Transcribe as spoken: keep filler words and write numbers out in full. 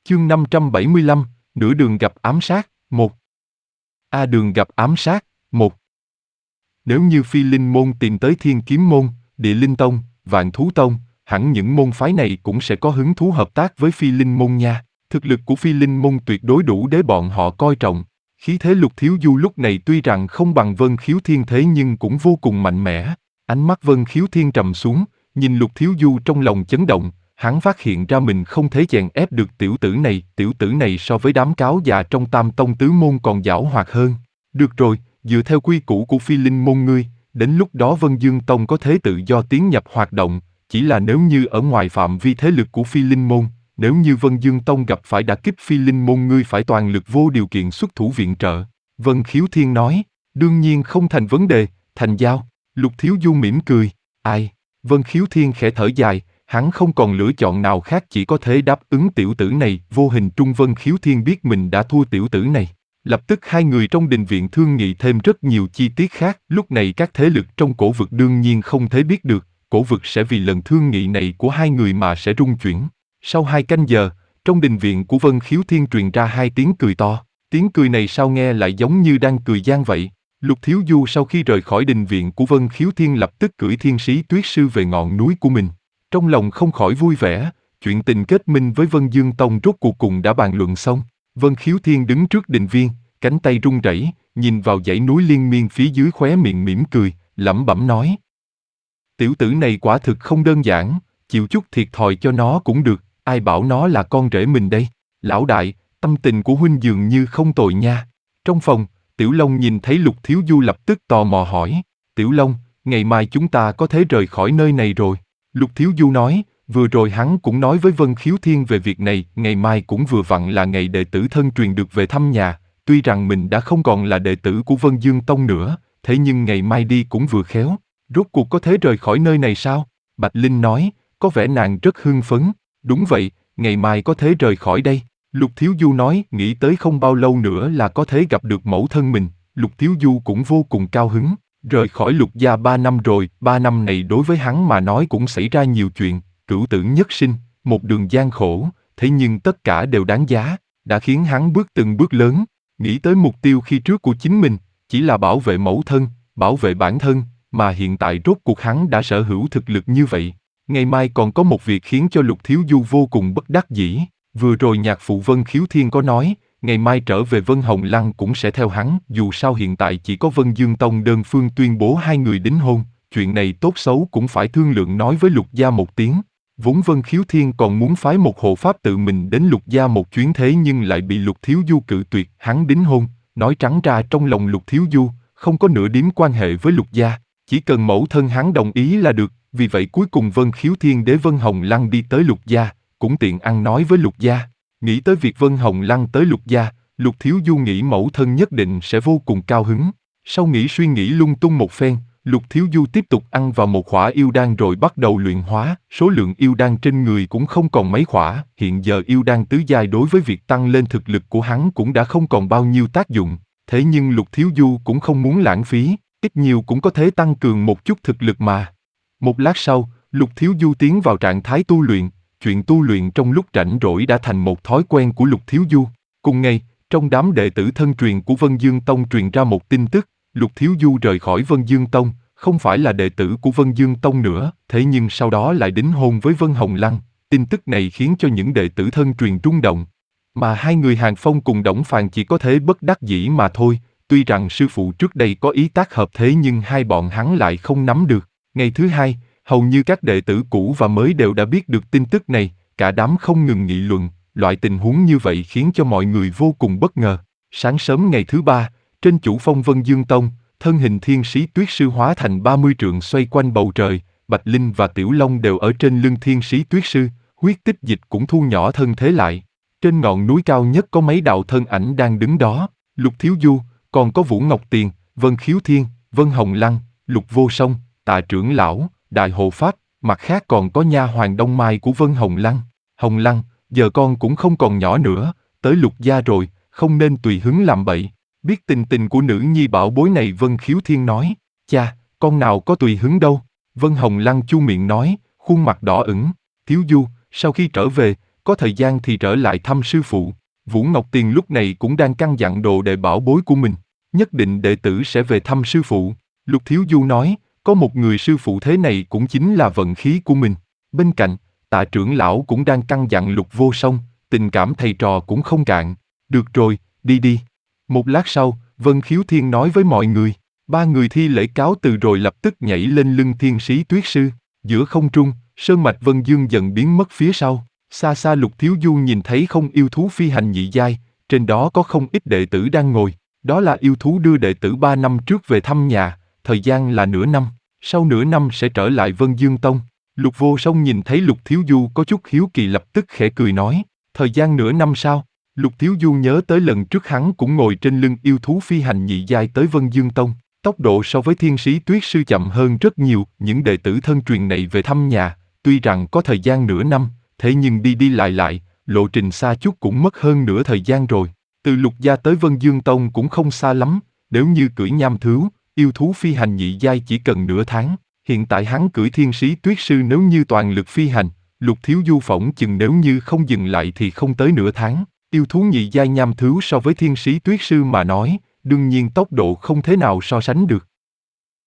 Chương năm trăm bảy mươi lăm, nửa đường gặp ám sát, một. A đường gặp ám sát, một. Nếu như Phi Linh môn tìm tới Thiên Kiếm môn, Địa Linh tông, Vạn Thú tông, hẳn những môn phái này cũng sẽ có hứng thú hợp tác với Phi Linh môn nha. Thực lực của Phi Linh môn tuyệt đối đủ để bọn họ coi trọng. Khí thế Lục Thiếu Du lúc này tuy rằng không bằng Vân Khiếu Thiên thế nhưng cũng vô cùng mạnh mẽ. Ánh mắt Vân Khiếu Thiên trầm xuống, nhìn Lục Thiếu Du trong lòng chấn động. Hắn phát hiện ra mình không thể chèn ép được tiểu tử này, tiểu tử này so với đám cáo già trong Tam tông tứ môn còn giảo hoạt hơn. Được rồi, dựa theo quy củ của Phi Linh môn ngươi, đến lúc đó Vân Dương tông có thể tự do tiến nhập hoạt động, chỉ là nếu như ở ngoài phạm vi thế lực của Phi Linh môn, nếu như Vân Dương tông gặp phải đả kích Phi Linh môn ngươi phải toàn lực vô điều kiện xuất thủ viện trợ. Vân Khiếu Thiên nói, đương nhiên không thành vấn đề, thành giao. Lục Thiếu Du mỉm cười, ai? Vân Khiếu Thiên khẽ thở dài. Hắn không còn lựa chọn nào khác chỉ có thể đáp ứng tiểu tử này, vô hình trung Vân Khiếu Thiên biết mình đã thua tiểu tử này. Lập tức hai người trong đình viện thương nghị thêm rất nhiều chi tiết khác, lúc này các thế lực trong cổ vực đương nhiên không thể biết được, cổ vực sẽ vì lần thương nghị này của hai người mà sẽ rung chuyển. Sau hai canh giờ, trong đình viện của Vân Khiếu Thiên truyền ra hai tiếng cười to, tiếng cười này sao nghe lại giống như đang cười gian vậy. Lục Thiếu Du sau khi rời khỏi đình viện của Vân Khiếu Thiên lập tức cưỡi Thiên Sĩ Tuyết Sư về ngọn núi của mình. Trong lòng không khỏi vui vẻ, chuyện tình kết minh với Vân Dương Tông rốt cuộc cùng đã bàn luận xong. Vân Khiếu Thiên đứng trước đình viên, cánh tay run rẩy, nhìn vào dãy núi liên miên phía dưới khóe miệng mỉm cười, lẩm bẩm nói. Tiểu tử này quả thực không đơn giản, chịu chút thiệt thòi cho nó cũng được, ai bảo nó là con rể mình đây. Lão đại, tâm tình của huynh dường như không tồi nha. Trong phòng, Tiểu Long nhìn thấy Lục Thiếu Du lập tức tò mò hỏi, Tiểu Long, ngày mai chúng ta có thể rời khỏi nơi này rồi. Lục Thiếu Du nói, vừa rồi hắn cũng nói với Vân Khiếu Thiên về việc này, ngày mai cũng vừa vặn là ngày đệ tử thân truyền được về thăm nhà, tuy rằng mình đã không còn là đệ tử của Vân Dương Tông nữa, thế nhưng ngày mai đi cũng vừa khéo. Rốt cuộc có thể rời khỏi nơi này sao? Bạch Linh nói, có vẻ nàng rất hưng phấn. Đúng vậy, ngày mai có thể rời khỏi đây. Lục Thiếu Du nói, nghĩ tới không bao lâu nữa là có thể gặp được mẫu thân mình. Lục Thiếu Du cũng vô cùng cao hứng. Rời khỏi Lục gia ba năm rồi, ba năm này đối với hắn mà nói cũng xảy ra nhiều chuyện, cửu tử nhất sinh, một đường gian khổ, thế nhưng tất cả đều đáng giá, đã khiến hắn bước từng bước lớn, nghĩ tới mục tiêu khi trước của chính mình, chỉ là bảo vệ mẫu thân, bảo vệ bản thân, mà hiện tại rốt cuộc hắn đã sở hữu thực lực như vậy. Ngày mai còn có một việc khiến cho Lục Thiếu Du vô cùng bất đắc dĩ, vừa rồi nhạc phụ Vân Khiếu Thiên có nói, ngày mai trở về Vân Hồng Lăng cũng sẽ theo hắn, dù sao hiện tại chỉ có Vân Dương Tông đơn phương tuyên bố hai người đính hôn, chuyện này tốt xấu cũng phải thương lượng nói với Lục gia một tiếng. Vốn Vân Khiếu Thiên còn muốn phái một hộ pháp tự mình đến Lục gia một chuyến thế nhưng lại bị Lục Thiếu Du cự tuyệt, hắn đính hôn, nói trắng ra trong lòng Lục Thiếu Du, không có nửa điểm quan hệ với Lục gia, chỉ cần mẫu thân hắn đồng ý là được, vì vậy cuối cùng Vân Khiếu Thiên đế Vân Hồng Lăng đi tới Lục gia, cũng tiện ăn nói với Lục gia. Nghĩ tới việc Vân Hồng Lăng tới Lục gia, Lục Thiếu Du nghĩ mẫu thân nhất định sẽ vô cùng cao hứng. Sau nghĩ suy nghĩ lung tung một phen, Lục Thiếu Du tiếp tục ăn vào một khỏa yêu đan rồi bắt đầu luyện hóa, số lượng yêu đan trên người cũng không còn mấy khỏa, hiện giờ yêu đan tứ giai đối với việc tăng lên thực lực của hắn cũng đã không còn bao nhiêu tác dụng, thế nhưng Lục Thiếu Du cũng không muốn lãng phí, ít nhiều cũng có thể tăng cường một chút thực lực mà. Một lát sau, Lục Thiếu Du tiến vào trạng thái tu luyện. Chuyện tu luyện trong lúc rảnh rỗi đã thành một thói quen của Lục Thiếu Du. Cùng ngày, trong đám đệ tử thân truyền của Vân Dương Tông truyền ra một tin tức, Lục Thiếu Du rời khỏi Vân Dương Tông, không phải là đệ tử của Vân Dương Tông nữa, thế nhưng sau đó lại đính hôn với Vân Hồng Lăng. Tin tức này khiến cho những đệ tử thân truyền rung động. Mà hai người Hàn Phong cùng Đổng Phàn chỉ có thể bất đắc dĩ mà thôi, tuy rằng sư phụ trước đây có ý tác hợp thế nhưng hai bọn hắn lại không nắm được. Ngày thứ hai, hầu như các đệ tử cũ và mới đều đã biết được tin tức này, cả đám không ngừng nghị luận, loại tình huống như vậy khiến cho mọi người vô cùng bất ngờ. Sáng sớm ngày thứ ba, trên chủ phong Vân Dương Tông, thân hình Thiên Sĩ Tuyết Sư hóa thành ba mươi trượng xoay quanh bầu trời, Bạch Linh và Tiểu Long đều ở trên lưng Thiên Sĩ Tuyết Sư, huyết tích dịch cũng thu nhỏ thân thế lại. Trên ngọn núi cao nhất có mấy đạo thân ảnh đang đứng đó, Lục Thiếu Du, còn có Vũ Ngọc Tiền, Vân Khiếu Thiên, Vân Hồng Lăng, Lục Vô Song, Tạ trưởng lão, Đại hộ pháp, mặt khác còn có nha hoàn Đông Mai của Vân Hồng Lăng. Hồng Lăng, giờ con cũng không còn nhỏ nữa, tới Lục gia rồi, không nên tùy hứng làm bậy. Biết tình tình của nữ nhi bảo bối này Vân Khiếu Thiên nói, cha, con nào có tùy hứng đâu. Vân Hồng Lăng chu miệng nói, khuôn mặt đỏ ửng, Thiếu Du, sau khi trở về, có thời gian thì trở lại thăm sư phụ. Vũ Ngọc Tiền lúc này cũng đang căn dặn đồ đệ bảo bối của mình. Nhất định đệ tử sẽ về thăm sư phụ. Lục Thiếu Du nói, có một người sư phụ thế này cũng chính là vận khí của mình. Bên cạnh, Tạ trưởng lão cũng đang căn dặn Lục Vô Song, tình cảm thầy trò cũng không cạn. Được rồi, đi đi. Một lát sau, Vân Khiếu Thiên nói với mọi người. Ba người thi lễ cáo từ rồi lập tức nhảy lên lưng Thiên Sĩ Tuyết Sư. Giữa không trung, sơn mạch Vân Dương dần biến mất phía sau. Xa xa Lục Thiếu Du nhìn thấy không yêu thú phi hành nhị giai, trên đó có không ít đệ tử đang ngồi. Đó là yêu thú đưa đệ tử ba năm trước về thăm nhà, thời gian là nửa năm, sau nửa năm sẽ trở lại Vân Dương Tông. Lục Vô Song nhìn thấy Lục Thiếu Du có chút hiếu kỳ lập tức khẽ cười nói, thời gian nửa năm sao? Lục Thiếu Du nhớ tới lần trước hắn cũng ngồi trên lưng yêu thú phi hành nhị giai tới Vân Dương Tông. Tốc độ so với Thiên Sĩ Tuyết Sư chậm hơn rất nhiều, những đệ tử thân truyền này về thăm nhà, tuy rằng có thời gian nửa năm, thế nhưng đi đi lại lại, lộ trình xa chút cũng mất hơn nửa thời gian rồi. Từ Lục Gia tới Vân Dương Tông cũng không xa lắm, nếu như cưỡi nham thứu, yêu thú phi hành nhị giai chỉ cần nửa tháng. Hiện tại hắn cưỡi Thiên Sĩ Tuyết Sư nếu như toàn lực phi hành, Lục Thiếu Du phỏng chừng nếu như không dừng lại thì không tới nửa tháng. Yêu thú nhị giai nham thứu so với Thiên Sĩ Tuyết Sư mà nói, đương nhiên tốc độ không thể nào so sánh được.